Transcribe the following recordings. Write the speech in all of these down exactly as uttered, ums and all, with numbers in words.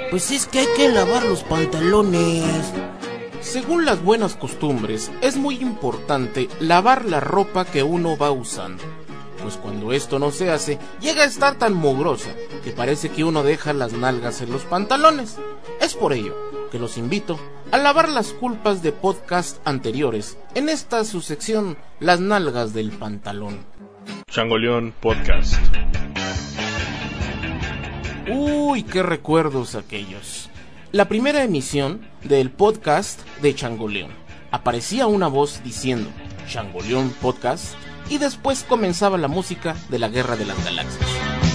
Pues es que hay que lavar los pantalones. Según las buenas costumbres, es muy importante lavar la ropa que uno va usando, pues cuando esto no se hace, llega a estar tan mugrosa que parece que uno deja las nalgas en los pantalones. Es por ello que los invito a lavar las culpas de podcast anteriores en esta su sección, Las nalgas del pantalón. Changoleón Podcast. Uy, qué recuerdos aquellos. La primera emisión del podcast de Changoleón. Aparecía una voz diciendo Changoleón Podcast y después comenzaba la música de la Guerra de las Galaxias.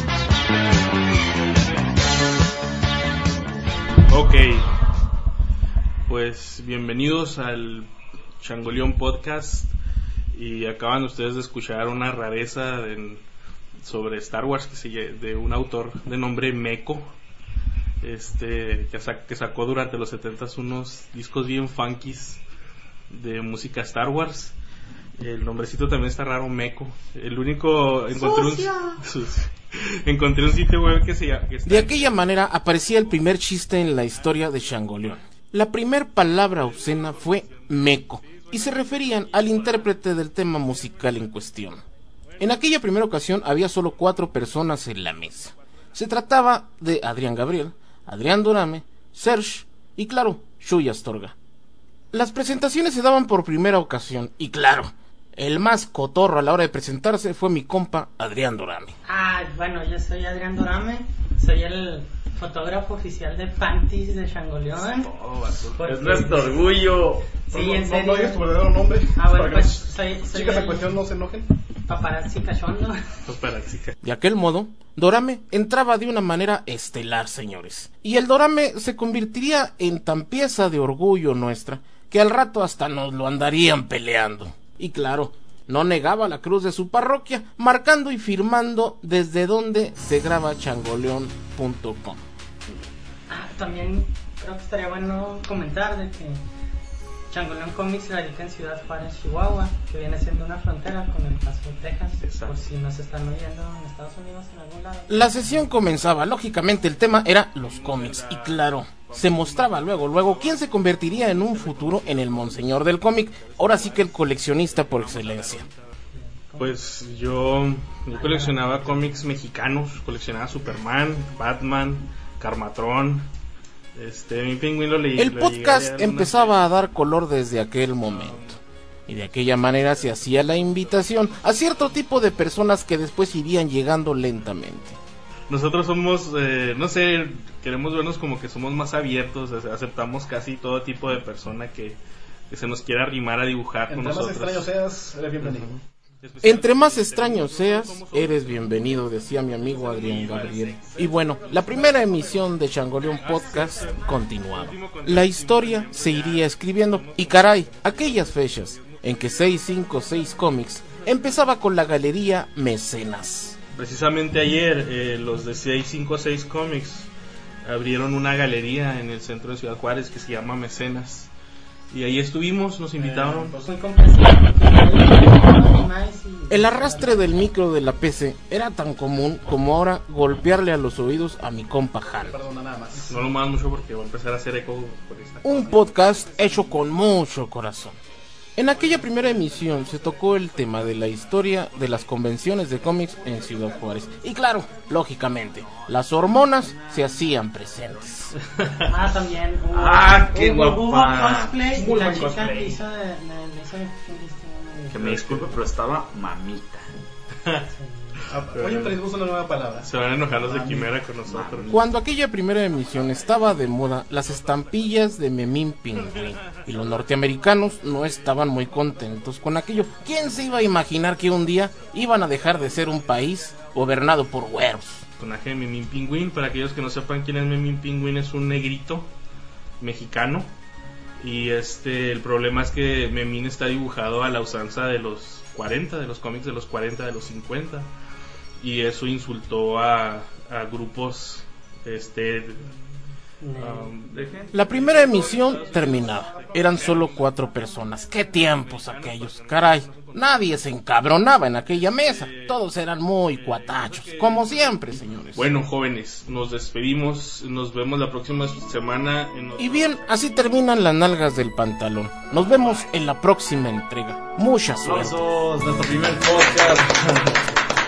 Ok, pues bienvenidos al Changoleón Podcast. Y acaban ustedes de escuchar una rareza de, sobre Star Wars que sigue de un autor de nombre Meco, este que, sac, que sacó durante los setentas unos discos bien funkies de música Star Wars. El nombrecito también está raro, Meco. El único encontré un, encontré un sitio web que se llama que está... De aquella manera aparecía el primer chiste en la historia de Changoleón. La primer palabra obscena fue Meco, y se referían al intérprete del tema musical en cuestión. En aquella primera ocasión había solo cuatro personas en la mesa. Se trataba de Adrián Gabriel, Adrián Dorame, Serge y claro, Chuy Astorga. Las presentaciones se daban por primera ocasión y claro, el más cotorro a la hora de presentarse fue mi compa Adrián Dorame. Ah, bueno, yo soy Adrián Dorame, soy el fotógrafo oficial de Panties de Changoleón. Oh, es nuestro orgullo. Sí, no, en no, serio. no digas tu verdadero nombre. Ah, bueno, para pues que soy, soy chicas en el cuestión no se enojen. paparazzi cachondo. De aquel modo, Dorame entraba de una manera estelar, señores. Y el Dorame se convertiría en tan pieza de orgullo nuestra que al rato hasta nos lo andarían peleando. Y claro, no negaba la cruz de su parroquia, marcando y firmando desde donde se graba changoleón punto com. Ah, también creo que estaría bueno comentar de que Changoleón Comics radica en Ciudad Juárez, Chihuahua, que viene siendo una frontera con El Paso, Texas. Exacto. Por si nos están oyendo en Estados Unidos, en algún lado. La sesión comenzaba, lógicamente el tema era los cómics, y claro, se mostraba luego, luego quién se convertiría en un futuro en el monseñor del cómic, ahora sí que el coleccionista por excelencia. Pues yo, yo coleccionaba cómics mexicanos, coleccionaba Superman, Batman, Carmatrón. Este, mi pingüín lo leí. El lo podcast llegué a empezaba a dar color desde aquel momento, y de aquella manera se hacía la invitación a cierto tipo de personas que después irían llegando lentamente. Nosotros somos, eh, no sé, queremos vernos como que somos más abiertos, o sea, aceptamos casi todo tipo de persona que, que se nos quiera arrimar a dibujar Entre con más nosotros. extraño seas, eres bienvenido. Uh-huh. Entre más extraño seas, eres bienvenido, decía mi amigo Adrián Gabriel. Y bueno, la primera emisión de Changoleón Podcast continuaba. La historia se iría escribiendo y caray, aquellas fechas en que seiscientos cincuenta y seis Comics empezaba con la galería Mecenas. Precisamente ayer eh, los de seiscientos cincuenta y seis Comics abrieron una galería en el centro de Ciudad Juárez que se llama Mecenas. Y ahí estuvimos, nos invitaron. Soy complacido porque hay más y... El arrastre del micro de la P C era tan común como ahora golpearle a los oídos a mi compa Han. Perdona, nada más. No lo más mucho porque va a empezar a hacer eco por esta. Un podcast hecho con mucho corazón. En aquella primera emisión se tocó el tema de la historia de las convenciones de cómics en Ciudad Juárez. Y claro, lógicamente, las hormonas se hacían presentes. Ah, también hubo, Ah, qué hubo, guapa. hubo cosplay. Muy Y la buen chica cosplay. que hizo de, de, de hizo de- de- Que me disculpe, pero estaba mamita. Ah, hoy aprendimos una nueva palabra. Se van a enojar los de Quimera con nosotros. Cuando aquella primera emisión estaba de moda las estampillas de Memín Pingüín y los norteamericanos no estaban muy contentos con aquello. ¿Quién se iba a imaginar que un día iban a dejar de ser un país gobernado por güeros? Personaje de Memín Pingüín, para aquellos que no sepan quién es Memín Pingüín, es un negrito mexicano. Y este el problema es que Memín está dibujado a la usanza de los cuarenta, de los cómics de los cuarenta, de los cincuenta. Y eso insultó a, a grupos este Um, dejen. La primera emisión terminada. Eran solo cuatro personas. ¡Qué tiempos aquellos! Caray, nadie se encabronaba en aquella mesa. Todos eran muy cuatachos, como siempre, señores. Bueno, jóvenes, nos despedimos. Nos vemos la próxima semana. En Y bien, así terminan las nalgas del pantalón. Nos vemos en la próxima entrega. Mucha suerte. Aplausos, nuestro primer podcast.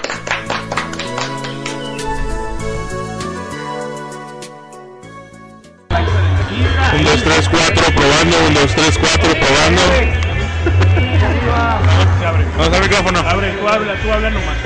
Un, dos, tres, cuatro, probando, un, dos, tres, cuatro, probando. Vamos al micrófono. Abre, tú habla, tú habla nomás.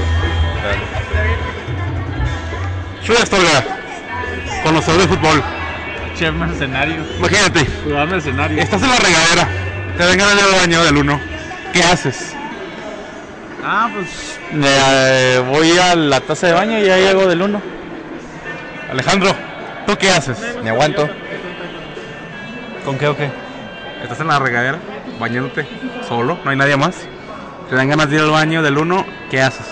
Soy Astorga, conocedor de fútbol. Chef mercenario. Imagínate, Jugador mercenario. estás en la regadera, te vengan a ir al baño del uno. ¿Qué haces? Ah, pues eh, voy a la taza de baño y ahí hago del uno. Alejandro, ¿tú qué haces? Me aguanto. ¿Con qué o qué? Estás en la regadera, bañándote, solo, no hay nadie más. Te dan ganas de ir al baño del uno, ¿qué haces?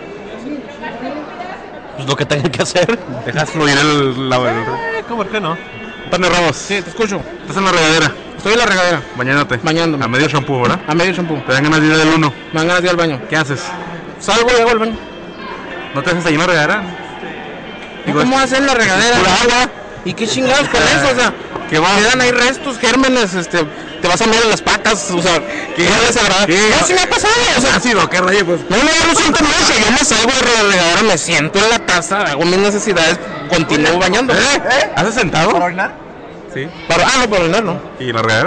Pues lo que tenga que hacer. Dejas fluir el... la, el... ¿Cómo, por qué no? Antonio Ramos, Sí, te escucho. estás en la regadera, Estoy en la regadera, bañándote. bañándome. A medio shampoo, ¿verdad? A medio shampoo. Te dan ganas de ir del uno, Me dan ganas de ir al baño. ¿qué haces? Salgo y hago el baño. ¿No te haces ahí en la regadera? Digo, ¿Cómo hacer la regadera? pura agua. ¿Y qué chingados con eso? O sea, ¿Qué va? quedan ahí restos, gérmenes, este, te vas a mirar en las patas, o sea, que ya desagradable. ¿Qué? No, sí me ha pasado, o sea, ha sido? ¿Qué rayo? Pues no, no, yo no siento mucho, yo me salgo de la regadera, me siento en la taza, hago mis necesidades, continúo bañando. ¿Eh? ¿Haces sentado? orinar? Sí. Para, ah, no, para orinar, no. ¿Y la regadera?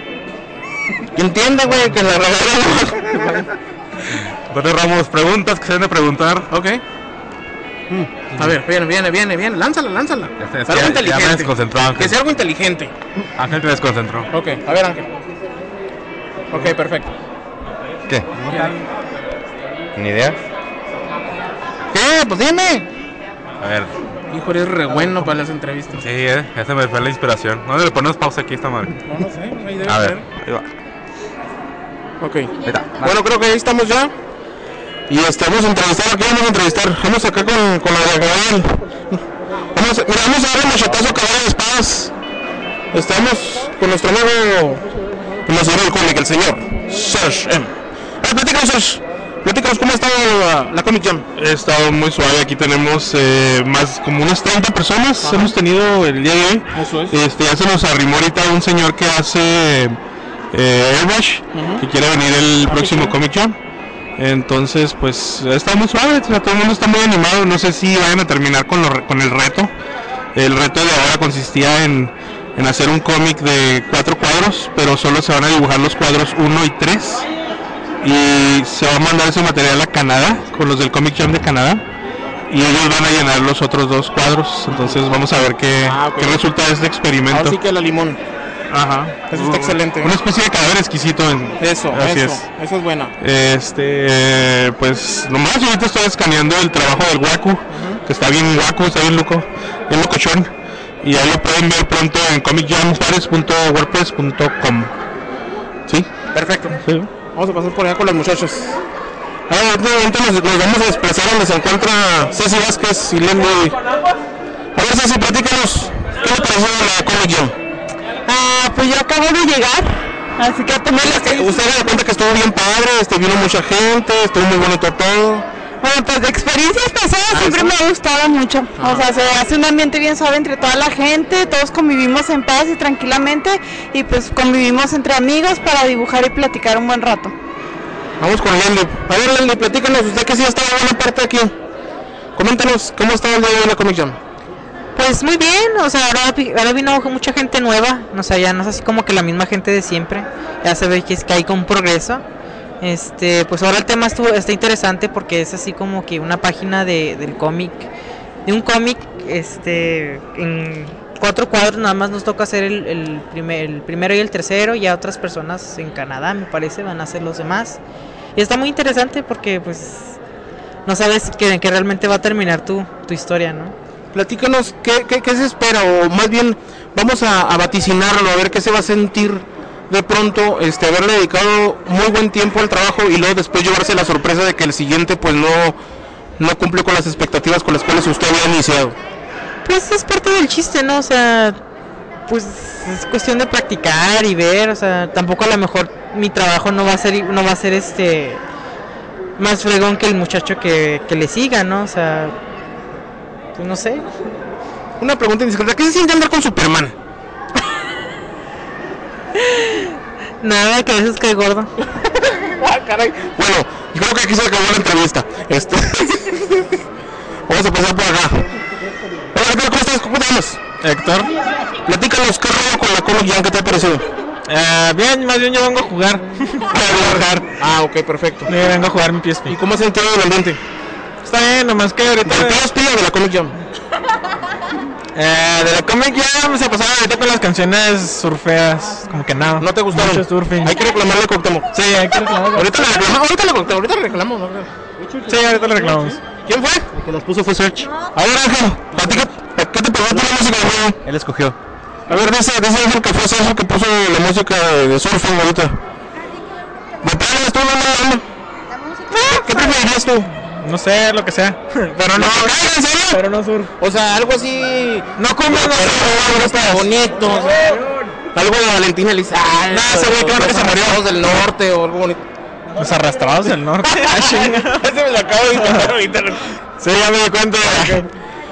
Entiende, güey, que en la regadera... Antonio Ramos, preguntas que se deben de preguntar. Ok. A ver, viene, viene, viene, viene, lánzala, lánzala. Ya sé, es Sea que algo ya- ya me inteligente. desconcentró, Ángel. Que sea algo inteligente. Ángel te desconcentró. Ok, a ver, Ángel. Ok, perfecto. ¿Qué? ¿Ni idea? ¿Qué? Pues dime. A ver. Hijo, eres re bueno para las entrevistas. Sí, eh, esa me fue la inspiración. ¿Dónde le ponemos pausa aquí esta madre? No, no sé, ahí debe A ver, ser. ahí va. Ok. Ahí está. Bueno, creo que ahí estamos ya. Y este, vamos a entrevistar, ¿a qué vamos a entrevistar? Vamos acá con, con la de Gabriel. Vamos, a- mira, vamos a dar el machetazo caballo de espadas. Estamos con nuestro amigo, el señor del cómic, el señor Serge M. A ver, platícanos, Serge. Platícanos cómo ha estado la, la Comic Jam. He estado muy suave, aquí tenemos eh, más como unas treinta personas. Ajá. Hemos tenido el día de hoy. Eso es. Este, ya se nos arrimó ahorita un señor que hace eh, Airbrush, uh-huh. que quiere venir el ah, próximo sí, Comic Jam. Entonces, pues está muy suave, o sea, todo el mundo está muy animado. No sé si vayan a terminar con, lo, con el reto. El reto de ahora consistía en, en hacer un cómic de cuatro cuadros, pero solo se van a dibujar los cuadros uno y tres. Y se va a mandar ese material a Canadá, con los del Comic Jam de Canadá. Y ellos van a llenar los otros dos cuadros. Entonces vamos a ver qué, ah, okay. qué resulta de este experimento. Así que la limón. Ajá. Eso está excelente. Una especie de cadáver exquisito. En... Eso, Así eso, es. eso es buena. Este, pues nomás ahorita estoy escaneando el trabajo del Waku, uh-huh. que está bien Waku, está bien loco, bien locochón. Y ahí lo pueden ver pronto en comic jam juárez punto wordpress punto com. ¿Sí? Perfecto. Sí. Vamos a pasar por allá con los muchachos. Ahora, ahorita nos, nos vamos a desplazar donde se encuentra Ceci Vázquez y Lendo. A ver, Ceci, platícanos, ¿qué le pareció la Comic Jam? Ah, pues yo acabo de llegar, así que tomé la que usted me da cuenta que estuvo bien padre, este, vino mucha gente, estuvo muy bonito todo. Bueno, pues de experiencias pasadas ah, siempre ¿sí? me ha gustado mucho. Ah. O sea, se hace un ambiente bien suave entre toda la gente, todos convivimos en paz y tranquilamente, y pues convivimos entre amigos para dibujar y platicar un buen rato. Vamos con Lendy. A ver, Lendy, platícanos, usted que sí ha estado en buena parte aquí. Coméntanos, ¿cómo está el día de hoy en la Comic Jam? Pues muy bien, o sea, ahora, ahora vino mucha gente nueva, o sea, ya no es así como que la misma gente de siempre, ya se ve que es que hay con progreso. Este, pues ahora el tema estuvo, está interesante porque es así como que una página de, del cómic, de un cómic, este, en cuatro cuadros nada más nos toca hacer el, el, primer, el primero y el tercero, y a otras personas en Canadá, me parece, van a hacer los demás. Y está muy interesante porque pues no sabes que, que realmente va a terminar tu, tu historia, ¿no? Platícanos, ¿qué, qué, qué se espera? O más bien, vamos a, a vaticinarlo, a ver qué se va a sentir de pronto, este, haberle dedicado muy buen tiempo al trabajo y luego después llevarse la sorpresa de que el siguiente pues no, no cumple con las expectativas con las cuales usted había iniciado. Pues es parte del chiste, ¿no? O sea, pues es cuestión de practicar y ver, o sea, tampoco a lo mejor mi trabajo no va a ser no va a ser este más fregón que el muchacho que, que le siga, ¿no? O sea, pues no sé. Una pregunta indiscreta, ¿qué se siente andar con Superman? Nada, que a veces cae gordo. Ah, caray. Bueno, yo creo que aquí se acabó la entrevista. Este Vamos a pasar por acá. Hola, ¿qué tal? ¿Cómo estás? ¿Cómo te llamas? Héctor. Platícanos, ¿qué rollo con la Comic Jam? ¿Qué te ha parecido? Eh, bien, más bien yo vengo a jugar. Ah, ok, perfecto. Yo vengo a jugar mi P S P. ¿Y cómo has sentido el ambiente? Está bien, nomás que ahorita... ¿De P S P o de la Comic Jam? Eh, de la Comic Jam se pasaron ahorita con las canciones surfeas. Como que no. ¿No te gustaron? Mucho surfing. Hay que reclamarle a Cuauhtémoc. Sí, hay que reclamar. Ahorita le reclamamos, ahorita le reclamamos, ahorita le reclamamos, ¿no? Sí, ahorita le reclamamos. ¿Quién fue? El que las puso fue Search. A ver, Ángel, platica, ¿qué te pegó la música de nuevo? Él escogió. A ver, dice, dice Ángel que fue Sergio que puso la música de, de surfing ahorita. ¿De plano le estoy dando la onda? ¿Qué preferirías tú? No sé, lo que sea. Pero no, ¿En serio? pero no surf. O sea, algo así... No como no está bonito, o sea, algo de Valentina Elizalde. Nah, se ve que uno que se murió. Los del norte o algo bonito. Los arrastrados del norte. Ah, chinga. Ese me lo acabo de inventar ahorita. Sí, ya me di cuenta. ¿Qué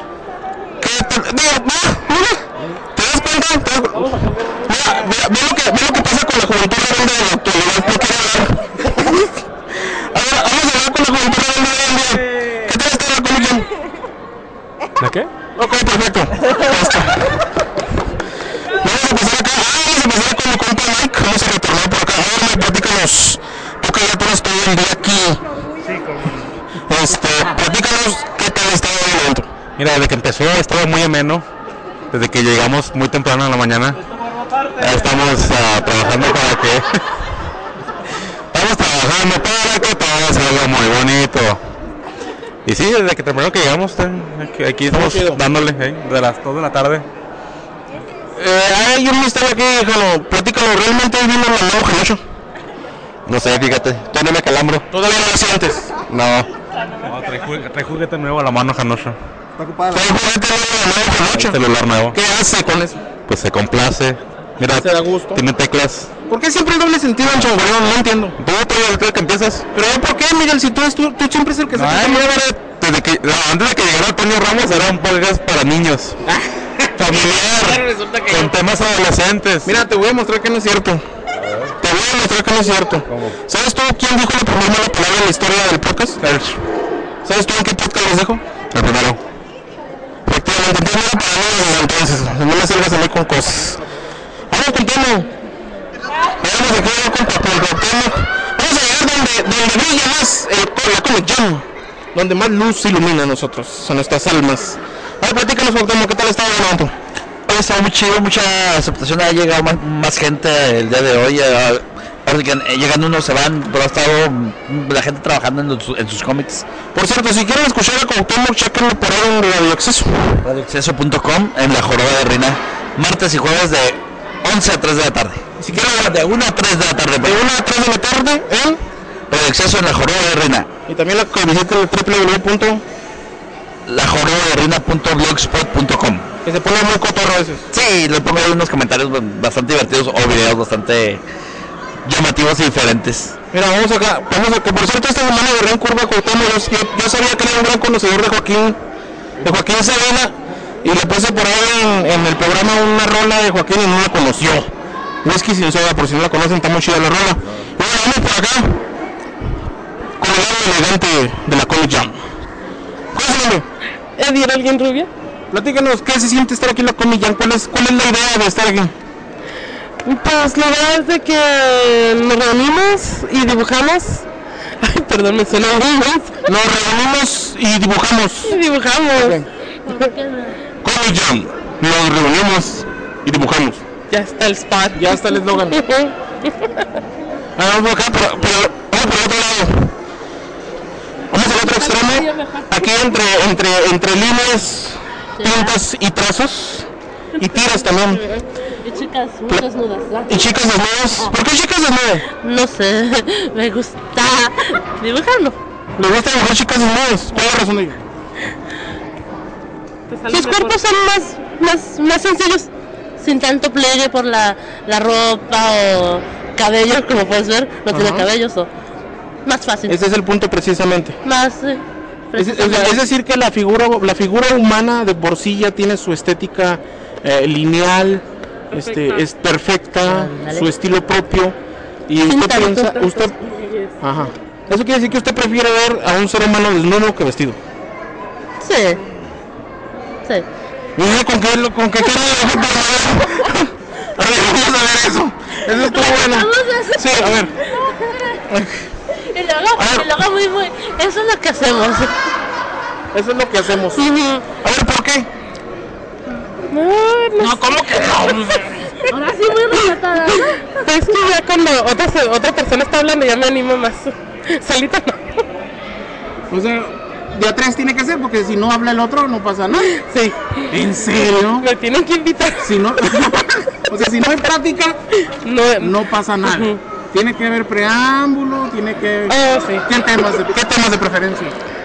te, digo, mira, mira, ¿te das cuenta? ¿Te das cuenta? Mira, mira, ve lo que, ve lo que pasa con la juventud rebelde de la actualidad. No quiero hablar. A ver, vamos a hablar con la juventud rebelde de hoy en día. ¿Qué tal está la Comic Jam? ¿La qué? Ok, perfecto. Basta. Vamos a pasar acá. Ah, vamos a pasar con mi compa Mike. Vamos a retornar por acá. A ver, Mike, platícanos. Tú que ya tienes todo el día aquí. Sí, como... Este, platícanos qué tal estaba el evento. Mira, desde que empezó estaba muy ameno. Desde que llegamos muy temprano en la mañana. Ya estamos uh, trabajando para que... estamos trabajando para que todo salga muy bonito. Y sí, desde que primero que llegamos, aquí, aquí estamos dándole, ¿eh? De las dos de la tarde. Eh, hay un misterio aquí, déjalo, platícalo, ¿realmente vino el nuevo Genosho? No sé, fíjate, todavía me calambro. ¿Todavía no lo hacía antes? No. No, trae, juguete, trae juguete nuevo a la mano, Genosho. Está ocupada. ¿Trae juguete nuevo a la mano, Genosho? Celular nuevo. ¿Qué hace con eso? Pues se complace. Mira, se da gusto. Tiene teclas. ¿Por qué siempre el doble sentido en Changoleón? No entiendo. Tú, tú, que empiezas. Pero ¿por qué, Miguel? Si tú, tú, tú siempre es el que se... No, desde que, no, antes de que llegara Antonio Ramos era un podcast para niños. Familiar. Resulta que con temas adolescentes. Mira, te voy a mostrar que no es cierto. Te voy a mostrar que no es cierto. ¿Cómo? ¿Sabes tú quién dijo la primera mala palabra en la historia del podcast? ¿Sabes tú en qué podcast les dejo? El primero. Efectivamente, entonces no para mí desde entonces. No me salgas a mí con cosas. Vamos con Temo. Vamos a quedar con Temo. Vamos a llegar donde, donde brilla más el, la Comic Jam. Donde más luz ilumina a nosotros, a nuestras almas. A ver, platícanos, Temo, ¿qué tal está el evento? Hoy está muy chido, mucha aceptación, ha llegado más, más gente el día de hoy. Eh, eh, llegando unos se van, pero ha estado la gente trabajando en, los, en sus cómics. Por cierto, si quieren escuchar a Cuauhtémoc, chequenlo por ahí en Radio Acceso. radio acceso punto com, en la Joroba de Rina, martes y jueves de once a tres de la tarde. Si quieren, de una a tres de la tarde. De una a tres de la tarde en Radio Acceso en la Joroba de Rina. Y también la que visiten el doble u doble u doble u punto la joroba de rina punto blogspot punto com. Que se pone muy cotorro a veces. Sí, le pongo ahí unos comentarios bastante divertidos o videos bastante llamativos y diferentes. Mira, vamos acá, vamos a que por cierto esta semana de Ren Curva Cuauhtémoc, yo, yo sabía que era un gran conocedor de Joaquín, de Joaquín Sabina, y le puse por ahí en, en el programa una rola de Joaquín y no la conoció. Whisky sin soda, por si no la conocen, está muy chida la rola. Y bueno, vamos por acá con el lado elegante de la Comic Jam. ¿Cuál es el nombre? ¿Edier alguien rubia? Platícanos, ¿qué se siente estar aquí en la Comic Jam? ¿Cuál es, ¿Cuál es la idea de estar aquí? Pues la verdad es de que nos reunimos y dibujamos. Ay, perdón, me suena más. Nos reunimos y dibujamos. Y dibujamos. Okay. Comic Jam, nos reunimos y dibujamos. Ya está el spot. Ya está el eslogan. Ah, vamos por acá, pero, pero vamos por el otro lado. Vamos al otro extremo. Aquí entre, entre, entre líneas, tintas y trazos. Y tiras también. Y chicas muy desnudas. ¿verdad? Y chicas desnudas. ¿Por qué chicas desnudas? No sé, me gusta dibujarlo. ¿Le gusta dibujar chicas desnudas? ¿Cuál es la razón de ello? sus cuerpos son más, más, más sencillos, sin tanto pliegue por la, la ropa o cabello, como puedes ver, no Ajá. tiene cabellos, o más fácil. Ese es el punto precisamente. Más, eh, es, es, es decir que la figura, la figura humana de por sí ya tiene su estética eh, lineal, perfecta. este, es perfecta, ah, su estilo propio, y sin usted piensa, usted, ajá. Eso quiere decir que usted prefiere ver a un ser humano desnudo que vestido. Sí. Sí. Mira, ¿con qué, con qué cara de A ver, vamos a ver eso. Eso estuvo bueno. Sí, a ver. Y luego, y luego muy, muy, eso es lo que hacemos. Eso es lo que hacemos. Uh-huh. A ver, ¿por qué? No, no, no ¿cómo que no? Ahora sí muy respetada. Es que ya cuando otra, otra persona está hablando ya me animo más. Solita no. O sea, de a tres tiene que ser, porque si no habla el otro no pasa nada. Sí. ¿En serio? Me tienen que invitar. Si no, o sea, si no hay práctica, no, no pasa nada. Uh-huh. Tiene que haber preámbulo, tiene que... Oh, sí. ¿Qué temas de, qué temas de preferencia?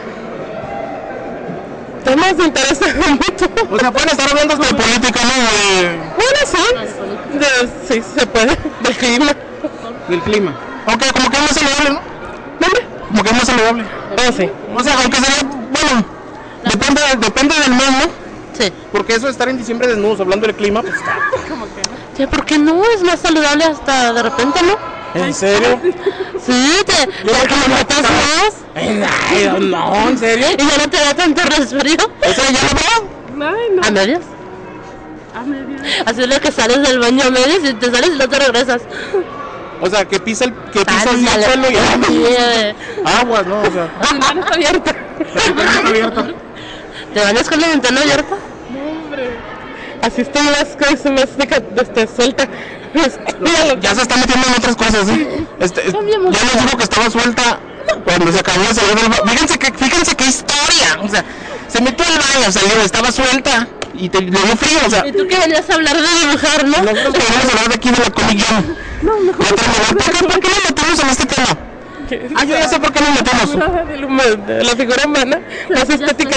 Temas de interés mucho. O sea, pueden estar hablando de política, ¿no? De... Bueno, sí. De, sí, se puede. Del clima. Del clima. Ok, como que es más saludable, ¿no? ¿Dónde? Como que es más saludable. Oh, sí. O sea, aunque sería... Bueno, depende, depende del mes, ¿no? Sí. Porque eso de estar en diciembre desnudos hablando del clima, pues está... ¿Cómo que no? Sí, ¿por qué no? Es más saludable hasta de repente, ¿no? ¿En serio? Sí, te, te aclimatas más. Ay, no, ¿en serio? Y ya no te da tanto resfrío. ¿Eso ya no va? Ay, no. ¿A medias? A medias. Así es lo que sales del baño a medias y te sales y no te regresas. O sea, que pisa el, que pisa el suelo y aguas, ¿no? O sea. La ventana está abierta. La ventana está abierta. ¿Te bañas con la ventana abierta? No, hombre. Así estoy más, más de, suelta. No, ya se está metiendo en otras cosas, ¿eh? Este, ya les digo que estaba suelta cuando se acabó de salir del baño. Fíjense que, fíjense qué historia. O sea, se metió al baño, salió, estaba suelta y te, le dio frío, o sea. ¿Y tú qué venías a hablar de dibujar, no? Nosotros veníamos a hablar de aquí de la Comic Con. No, mejor. ¿Por qué, ¿Por qué nos metemos en este tema? Ah, yo ya sé por qué nos metemos. De la figura humana, las estéticas.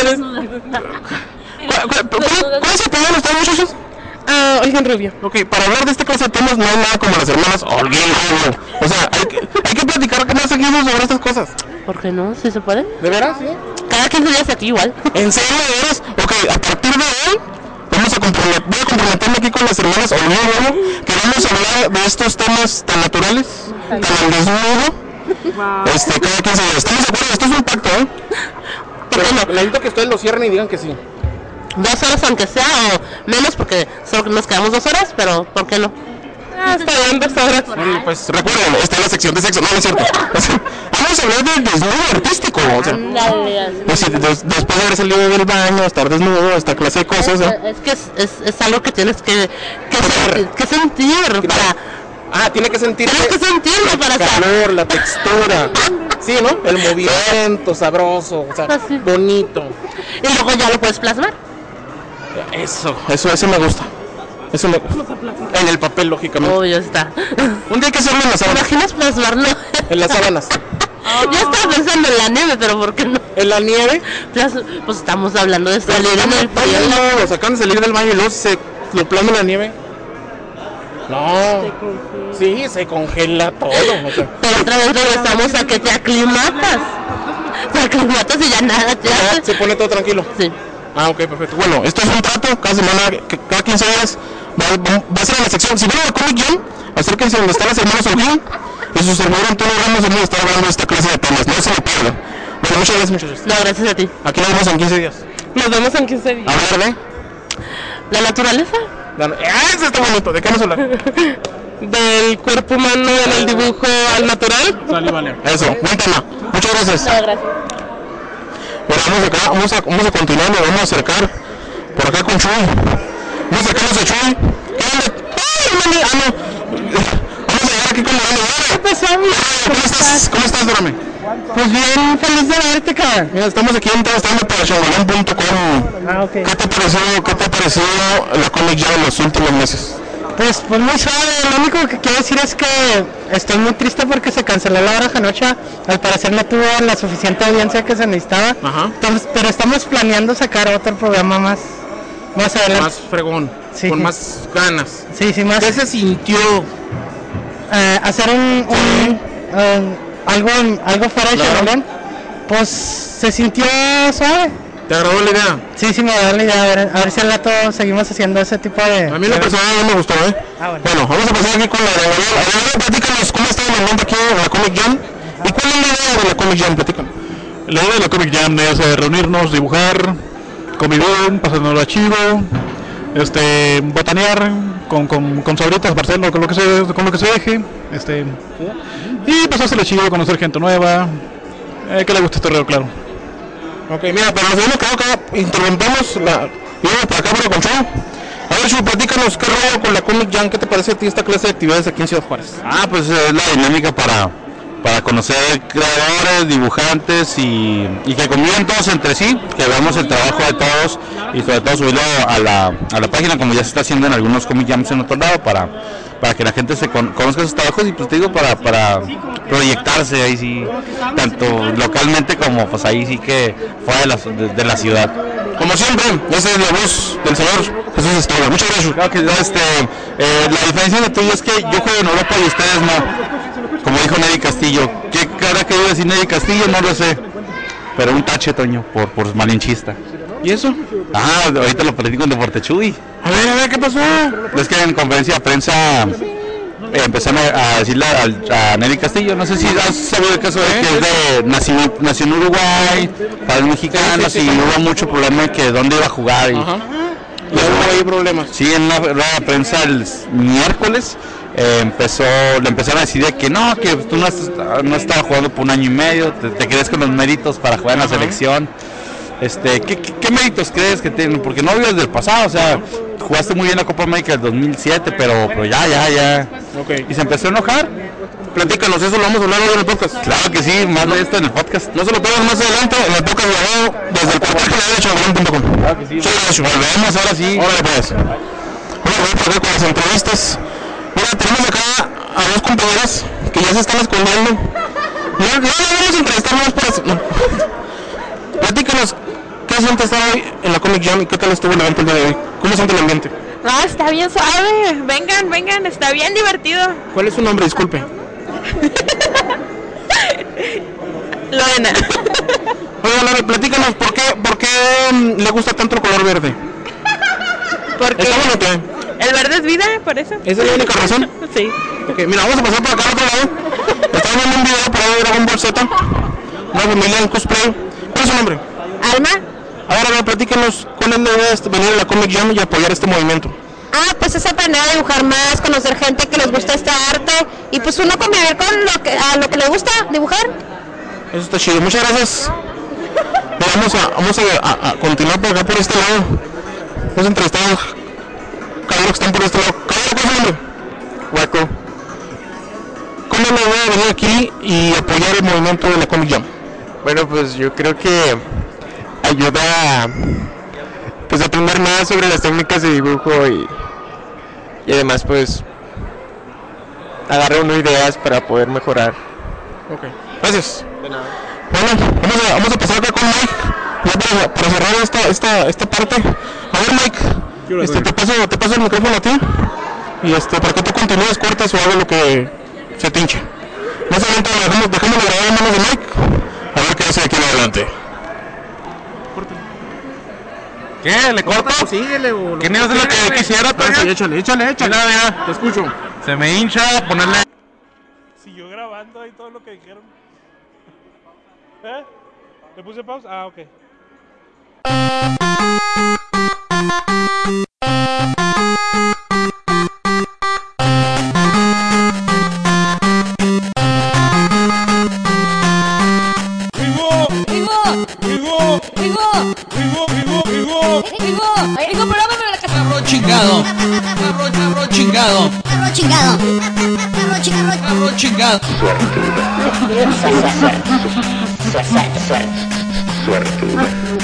¿Cuál es el tema de ustedes, muchachos? Ah, Olguín Rubio. Ok, para hablar de este clase de temas no hay nada como las hermanas Olguín Rubio. O sea, hay que, hay que platicar más seguido sobre estas cosas. ¿Por qué no? ¿Sí se puede? ¿De veras? Sí. Cada quince días aquí igual. ¿En serio, de veras? Ok, a partir de hoy vamos a comprometer, voy a comprometerme aquí con las hermanas Olguín Rubio que vamos a hablar de estos temas tan naturales, tan al desnudo. Wow. Este, cada quince días. ¿Estamos de acuerdo? Esto es un pacto, ¿eh? Pero no, necesito que ustedes lo cierren y digan que sí. Dos horas aunque sea, o menos, porque solo nos quedamos dos horas, pero ¿por qué no? Ah, está bien, dos horas. Bueno, pues recuerden, está en la sección de sexo, no, no es cierto. Vamos a hablar del desnudo artístico, o sea, pues, des, después de haber salido del baño, estar desnudo, esta clase de cosas. Es, ¿eh? es que es, es, es algo que tienes que, que, sentir, que sentir para... Ah, tiene que sentir. Tienes que sentirlo para saber. El calor, la textura. Sí, ¿no? El movimiento sabroso, o sea, así. Bonito. Y luego ya lo puedes plasmar. Eso, eso, eso me gusta. Eso me gusta. En el papel, lógicamente. Oh, ya está. Un día hay que hacerlo en las sábanas. ¿Te imaginas plasmarlo? En las sábanas. Oh. Yo estaba pensando en la nieve, pero ¿por qué no? ¿En la nieve? Plas pues estamos hablando de salir en el frío. No, lo sacan de salir del baño y luego se lo plasma en la nieve. No. Sí, se congela todo. O sea. Pero otra vez regresamos a que te aclimatas. Te aclimatas y ya nada. Te ya se pone todo tranquilo. Sí. Ah, ok, perfecto. Bueno, esto es un trato, cada semana, cada quince días va, va, va a ser en la sección. Si vienen a Comic Con, acérquense donde están las hermanas Olguín y su servidor Antonio Ramos, vamos a estar hablando de esta clase de temas, no se lo pierdan. Bueno, muchas gracias, muchachos. No, gracias a ti. Aquí nos vemos en quince días. Nos vemos en quince días. A ver, ¿eh? ¿La naturaleza? La, ¡Ah, eso está bonito! ¿De qué nos hablar? Del cuerpo humano en el dibujo al natural. Vale, vale. Eso, buen tema. Muchas gracias. No, gracias. Bueno, vamos, acá, vamos, a, vamos a continuar, nos vamos a acercar por acá con Chuy. Vamos a acercarnos a Chuy. ¡Ay, ah, no! Vamos a llegar aquí con la ¿Qué pasó, amigo? ¿Cómo estás? ¿Cómo estás, Dorame? Pues bien, feliz de verte, cabrón. Mira, estamos aquí en estando para Shangolian punto com. Ah, ok. ¿Qué te pareció, qué te pareció la Comic Con en los últimos meses? Pues, pues muy suave, lo único que quiero decir es que estoy muy triste porque se canceló la hora Janocha, al parecer no tuvo la suficiente audiencia que se necesitaba. Ajá. Entonces, pero estamos planeando sacar otro programa más más adelante. Más fregón, sí, con sí. más ganas. Sí, sí, más. ¿Qué se sintió? Uh, hacer un, un uh, algo, algo fuera de Changoleón, pues se sintió suave. ¿Te agradó la idea? Sí, sí, me agradó la idea. A ver, a ver si al rato seguimos haciendo ese tipo de... A mí lo personal no me gustó, ¿eh? Ah, bueno. Bueno, vamos a pasar aquí con la de Gabriel. Gabriel, platícanos cómo está el momento aquí en la Comic Jam. ¿Y cuál es la idea de la Comic Jam? Platícanos. La idea de la Comic Jam es eh, reunirnos, dibujar, convivir, pasárnoslo chido, este, botanear con, con, con sabritas, Barcelo, con lo que se, con lo que se deje, este, y pasárselo chido, conocer gente nueva, eh, que le guste este torneo, claro. Ok, mira, pero nos habíamos quedado acá, interrumpamos la... y vamos para acá por el control. A ver, Chu, platícanos, ¿qué rollo con la Comic Jam? ¿Qué te parece a ti esta clase de actividades aquí en Ciudad Juárez? Ah, pues es la dinámica para, para conocer creadores, dibujantes y, y que convivan todos entre sí, que veamos el trabajo de todos y sobre todo subirlo a la, a la página como ya se está haciendo en algunos Comic Jams en otro lado para, para que la gente se con, conozca sus trabajos y pues te digo para, para proyectarse ahí sí, tanto localmente como pues ahí sí que fuera de la, de, de la ciudad. Como siempre, esa es la voz del señor Jesús Estrada. Muchas gracias. Claro que, este, eh, la diferencia de tuyo es que yo juego en Europa y ustedes no. Como dijo Neddy Castillo. ¿Qué cara que iba a decir Neddy Castillo? No lo sé. Pero un tache, Toño, por, por malinchista. ¿Y eso? Ah, ahorita lo platico en Deporte Chuy. A ver, a ver, ¿qué pasó? Es que en conferencia de prensa eh, empezaron a, a decirle a, a Neddy Castillo, no sé si has sabido el caso de que es de nació, nació en Uruguay, padres mexicanos, y hubo mucho problema de que dónde iba a jugar. Y, Ajá. Y hubo ahí problemas. Sí, en la rueda de prensa el miércoles eh, empezó, le empezaron a decir de que no, que tú no has, no has estado jugando por un año y medio, te, te crees con los méritos para jugar en la Ajá. selección. Este, ¿qué, qué, ¿Qué méritos crees que tienen? Porque no vives del pasado, o sea, jugaste muy bien la Copa América del dos mil siete, pero, pero ya, ya, ya. Okay. Y se empezó a enojar. Platícanos, eso lo vamos a hablar hoy en el podcast. Claro que sí, más de esto en el podcast. No se lo pierdan más adelante en el podcast grabado desde el portal general de changoleón punto com. Claro que sí. Sí, Volvemos ahora sí. Órale pues. Vamos a ver por qué con las entrevistas. Mira, tenemos acá a dos compañeras que ya se están escondiendo. No, no, no vamos a entrevistar más para... No. Platícanos, ¿qué siente estar hoy en la Comic Jam y qué tal estuvo el evento el día de hoy? ¿Cómo siente el ambiente? No, está bien suave. Vengan, vengan, está bien divertido. ¿Cuál es su nombre? Disculpe. Lorena. Oiga, Lore, platícanos, ¿por qué, por qué mm, le gusta tanto el color verde? Porque ¿Está bonito? el verde es vida, por eso. ¿Esa es la única razón? Sí. Ok, mira, vamos a pasar por acá al otro lado. Estamos viendo un video por ahí de Dragon Ball Z. Una familia en cosplay. ¿Cuál es su nombre? Alma. Ahora, ver, platícanos, ¿cuál es la idea de venir a la Comic Jam y apoyar este movimiento? Ah, pues es aprender a dibujar más, conocer gente que les gusta esta arte y pues uno convivir con lo que a lo que le gusta dibujar. Eso está chido, muchas gracias. Vamos a, vamos a, a, a continuar por acá por este lado. Vamos a entrevistar a cada uno que están por este lado. ¿Cuál es su nombre? Hueco. ¿Cómo es la idea de venir aquí y apoyar el movimiento de la Comic Jam? Bueno, pues yo creo que ayuda a, pues, a aprender más sobre las técnicas de dibujo y, y además pues agarrar unas ideas para poder mejorar. Ok, gracias. De nada. Bueno, vamos a, vamos a pasar acá con Mike, ya para, para cerrar esta, esta, esta parte. A ver, Mike, este, te, paso, te paso el micrófono a ti y este, para que tú continúes, cortas o hagas lo que se te hinche. Más adelante dejamos, dejamos de grabar en manos de Mike, a ver qué hace aquí en adelante. ¿Qué? ¿Le corto? Síguele, o ¿Qué no es lo que quisiera, Toño? Sí, échale, échale, échale. Mira, mira, te escucho. Se me hincha ponerle... Siguió grabando ahí todo lo que dijeron. ¿Eh? ¿Le puse pausa? Ah, ok. ¡Vivo! ¡Vivo! ¡Vivo! ¡Vivo! ¡Vivo! ¡Vivo! ¡Vivo! ¡Vivo! ¡Vivo, pero vámonos a la casa! ¡Cabrón chingado! ¡Cabrón, cabrón chingado! ¡Cabrón chingado! ¡Cabrón chingado! ¡Cabrón chingado! Suerte, suerte, suerte.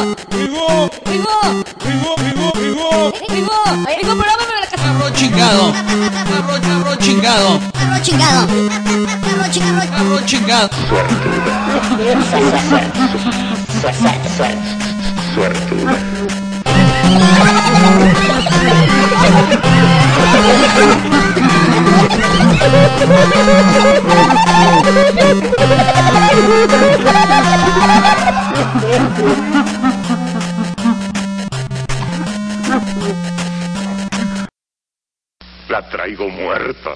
Rigo, Rigo, Rigo, Rigo, Rigo, Rigo, Rigo, pero dame la casa. Cabrón chingado, cabrón, cabrón chingado, cabrón chingado, cabrón chingado, cabrón chingado. Suerte, suerte, suerte, suerte. La traigo muerta.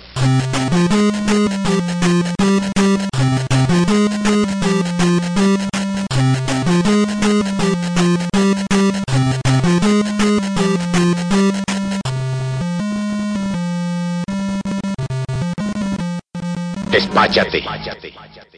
Despáchate.